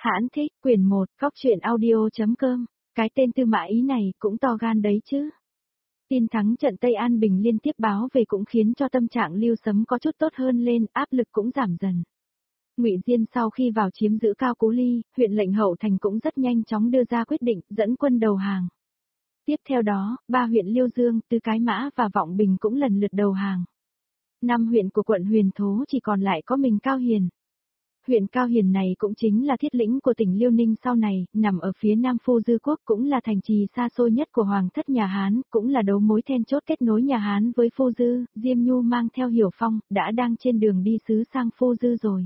Hãn thích, quyển 1, góc truyện audio.com, cái tên Tư Mã Ý này cũng to gan đấy chứ. Tin thắng trận Tây An Bình liên tiếp báo về cũng khiến cho tâm trạng Lưu Sấm có chút tốt hơn lên, áp lực cũng giảm dần. Ngụy Diên sau khi vào chiếm giữ Cao Cú Ly, huyện lệnh Hậu Thành cũng rất nhanh chóng đưa ra quyết định dẫn quân đầu hàng. Tiếp theo đó, 3 huyện Liêu Dương, Tư Cái Mã và Vọng Bình cũng lần lượt đầu hàng. 5 huyện của quận Huyền Thố chỉ còn lại có mình Cao Hiền. Huyện Cao Hiền này cũng chính là thiết lĩnh của tỉnh Liêu Ninh sau này, nằm ở phía nam Phu Dư Quốc, cũng là thành trì xa xôi nhất của Hoàng thất nhà Hán, cũng là đấu mối then chốt kết nối nhà Hán với Phu Dư. Diêm Nhu mang theo Hiểu Phong, đã đang trên đường đi sứ sang Phu Dư rồi.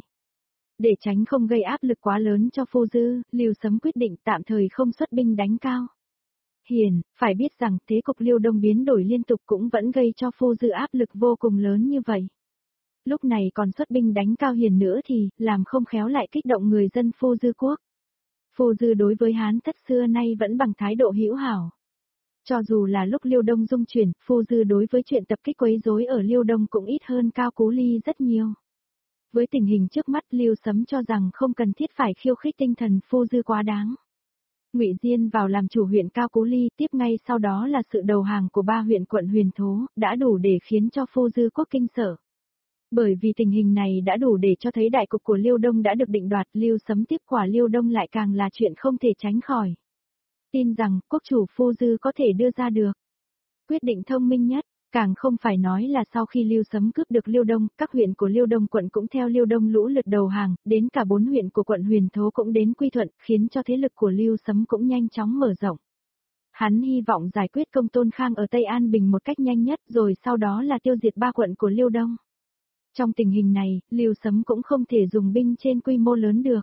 Để tránh không gây áp lực quá lớn cho Phu Dư, Lưu Sấm quyết định tạm thời không xuất binh đánh Cao Hiền. Phải biết rằng thế cục Liêu Đông biến đổi liên tục cũng vẫn gây cho Phu Dư áp lực vô cùng lớn như vậy. Lúc này còn xuất binh đánh Cao Hiền nữa thì, làm không khéo lại kích động người dân Phu Dư quốc. Phu Dư đối với Hán thất xưa nay vẫn bằng thái độ hữu hảo. Cho dù là lúc Liêu Đông dung chuyển, Phu Dư đối với chuyện tập kích quấy rối ở Liêu Đông cũng ít hơn Cao Cú Ly rất nhiều. Với tình hình trước mắt, Lưu Sấm cho rằng không cần thiết phải khiêu khích tinh thần Phu Dư quá đáng. Ngụy Diên vào làm chủ huyện Cao Cú Ly, tiếp ngay sau đó là sự đầu hàng của 3 huyện quận Huyền Thố, đã đủ để khiến cho Phu Dư quốc kinh sợ. Bởi vì tình hình này đã đủ để cho thấy đại cục của Liêu Đông đã được định đoạt, Lưu Sấm tiếp quả Liêu Đông lại càng là chuyện không thể tránh khỏi. Tin rằng quốc chủ Phu Dư có thể đưa ra được quyết định thông minh nhất, càng không phải nói là sau khi Lưu Sấm cướp được Liêu Đông, các huyện của Liêu Đông quận cũng theo Liêu Đông lũ lượt đầu hàng, đến cả 4 huyện của quận Huyền Thố cũng đến quy thuận, khiến cho thế lực của Lưu Sấm cũng nhanh chóng mở rộng. Hắn hy vọng giải quyết Công Tôn Khang ở Tây An Bình một cách nhanh nhất, rồi sau đó là tiêu diệt 3 quận của Liêu Đông. Trong tình hình này, Lưu Sấm cũng không thể dùng binh trên quy mô lớn được.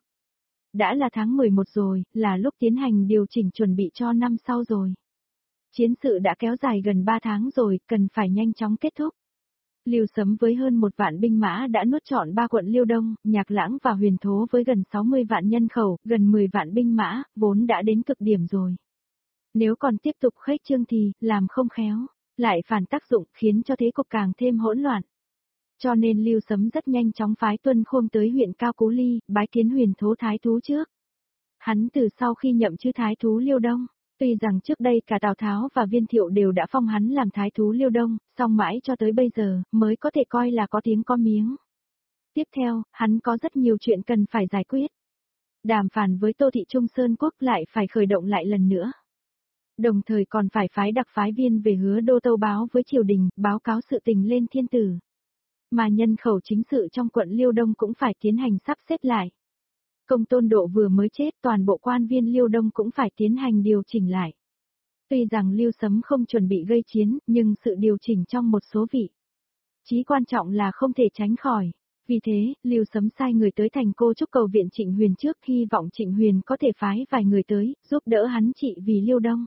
Đã là tháng 11 rồi, là lúc tiến hành điều chỉnh chuẩn bị cho năm sau rồi. Chiến sự đã kéo dài gần 3 tháng rồi, cần phải nhanh chóng kết thúc. Lưu Sấm với hơn 1 vạn binh mã đã nuốt trọn 3 quận Liêu Đông, Nhạc Lãng và Huyền Thố với gần 60 vạn nhân khẩu, gần 10 vạn binh mã, vốn đã đến cực điểm rồi. Nếu còn tiếp tục khuếch trương thì, làm không khéo, lại phản tác dụng khiến cho thế cục càng thêm hỗn loạn. Cho nên Lưu Sấm rất nhanh chóng phái Tuân Khôn tới huyện Cao Cú Ly, bái kiến Huyền Thố Thái Thú trước. Hắn từ sau khi nhậm chức Thái Thú Liêu Đông, tuy rằng trước đây cả Tào Tháo và Viên Thiệu đều đã phong hắn làm Thái Thú Liêu Đông, song mãi cho tới bây giờ, mới có thể coi là có tiếng có miếng. Tiếp theo, hắn có rất nhiều chuyện cần phải giải quyết. Đàm phán với Tô Thị Trung Sơn Quốc lại phải khởi động lại lần nữa. Đồng thời còn phải phái đặc phái viên về Hứa Đô tâu báo với triều đình, báo cáo sự tình lên thiên tử. Mà nhân khẩu chính sự trong quận Liêu Đông cũng phải tiến hành sắp xếp lại. Công Tôn Độ vừa mới chết, toàn bộ quan viên Liêu Đông cũng phải tiến hành điều chỉnh lại. Tuy rằng Lưu Sấm không chuẩn bị gây chiến, nhưng sự điều chỉnh trong một số vị trí quan trọng là không thể tránh khỏi. Vì thế, Lưu Sấm sai người tới thành Cô Trúc cầu viện Trịnh Huyền trước, hy vọng Trịnh Huyền có thể phái vài người tới, giúp đỡ hắn trị vì Liêu Đông.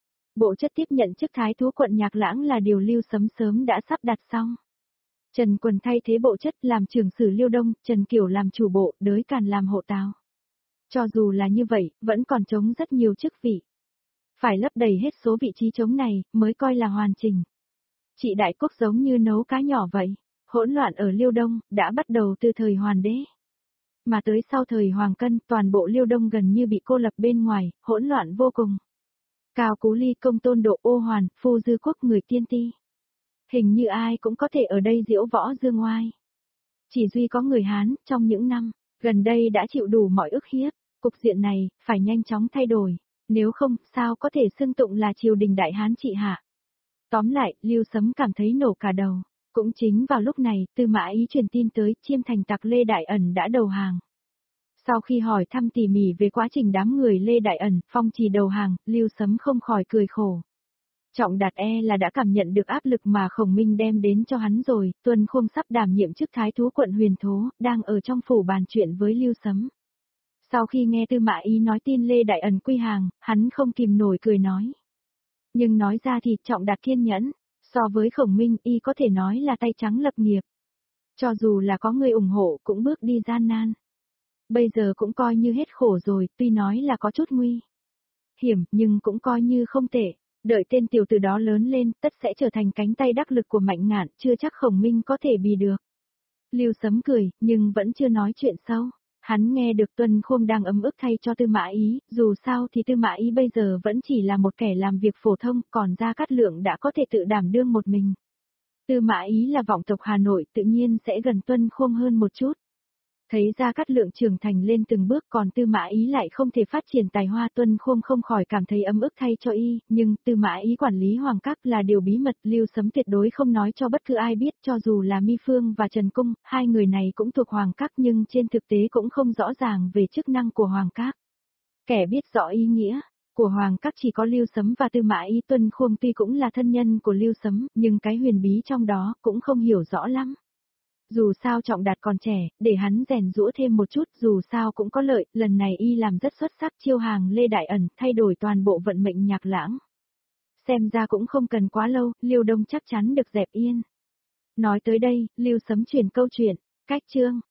Bộ chất tiếp nhận chức Thái Thú quận Nhạc Lãng là điều Lưu Sấm sớm đã sắp đặt xong. Trần Quần thay thế bộ chất làm trưởng sử Liêu Đông, Trần Kiểu làm chủ bộ, Đới Càn làm hộ tào. Cho dù là như vậy, vẫn còn trống rất nhiều chức vị. Phải lấp đầy hết số vị trí trống này, mới coi là hoàn chỉnh. Trị đại quốc giống như nấu cá nhỏ vậy. Hỗn loạn ở Liêu Đông, đã bắt đầu từ thời Hoàn Đế. Mà tới sau thời Hoàng Cân, toàn bộ Liêu Đông gần như bị cô lập bên ngoài, hỗn loạn vô cùng. Cao Cú Ly, Công Tôn Độ, Ô Hoàn, Phu Dư Quốc, người tiên ti. Hình như ai cũng có thể ở đây diễu võ dương oai. Chỉ duy có người Hán, trong những năm gần đây đã chịu đủ mọi ức hiếp, cục diện này, phải nhanh chóng thay đổi, nếu không, sao có thể xưng tụng là triều đình Đại Hán trị hạ. Tóm lại, Lưu Sấm cảm thấy nổ cả đầu, cũng chính vào lúc này, Tư Mã Ý truyền tin tới, Chiêm Thành tặc Lê Đại Ẩn đã đầu hàng. Sau khi hỏi thăm tỉ mỉ về quá trình đám người Lê Đại Ẩn, phong trì đầu hàng, Lưu Sấm không khỏi cười khổ. Trọng Đạt là đã cảm nhận được áp lực mà Khổng Minh đem đến cho hắn rồi, Tuân Khôn sắp đảm nhiệm chức Thái Thú quận Huyền Thố, đang ở trong phủ bàn chuyện với Lưu Sấm. Sau khi nghe Tư Mã Ý nói tin Lê Đại Ẩn quy hàng, hắn không kìm nổi cười nói. Nhưng nói ra thì Trọng Đạt kiên nhẫn, so với Khổng Minh y có thể nói là tay trắng lập nghiệp. Cho dù là có người ủng hộ cũng bước đi gian nan. Bây giờ cũng coi như hết khổ rồi, tuy nói là có chút nguy hiểm, nhưng cũng coi như không tệ. Đợi tên tiểu tử đó lớn lên, tất sẽ trở thành cánh tay đắc lực của Mạnh Ngạn, chưa chắc Khổng Minh có thể bì được. Lưu Sấm cười, nhưng vẫn chưa nói chuyện sâu. Hắn nghe được Tuân Khôn đang ấm ức thay cho Tư Mã Ý, dù sao thì Tư Mã Ý bây giờ vẫn chỉ là một kẻ làm việc phổ thông, còn Gia Cát Lượng đã có thể tự đảm đương một mình. Tư Mã Ý là vọng tộc Hà Nội, tự nhiên sẽ gần Tuân Khôn hơn một chút. Thấy Gia Cát Lượng trưởng thành lên từng bước, còn Tư Mã Ý lại không thể phát triển tài hoa, Tuân Khôn không khỏi cảm thấy ấm ức thay cho y, nhưng Tư Mã Ý quản lý Hoàng Các là điều bí mật, Lưu Sấm tuyệt đối không nói cho bất cứ ai biết, cho dù là Mi Phương và Trần Cung, hai người này cũng thuộc Hoàng Các nhưng trên thực tế cũng không rõ ràng về chức năng của Hoàng Các. Kẻ biết rõ ý nghĩa của Hoàng Các chỉ có Lưu Sấm và Tư Mã Ý. Tuân Khôn tuy cũng là thân nhân của Lưu Sấm, nhưng cái huyền bí trong đó cũng không hiểu rõ lắm. Dù sao Trọng Đạt còn trẻ, để hắn rèn giũa thêm một chút, dù sao cũng có lợi, lần này y làm rất xuất sắc, chiêu hàng Lê Đại Ẩn, thay đổi toàn bộ vận mệnh Nhạc Lãng. Xem ra cũng không cần quá lâu, Liêu Đông chắc chắn được dẹp yên. Nói tới đây, Lưu Sấm chuyển câu chuyện, cách chương.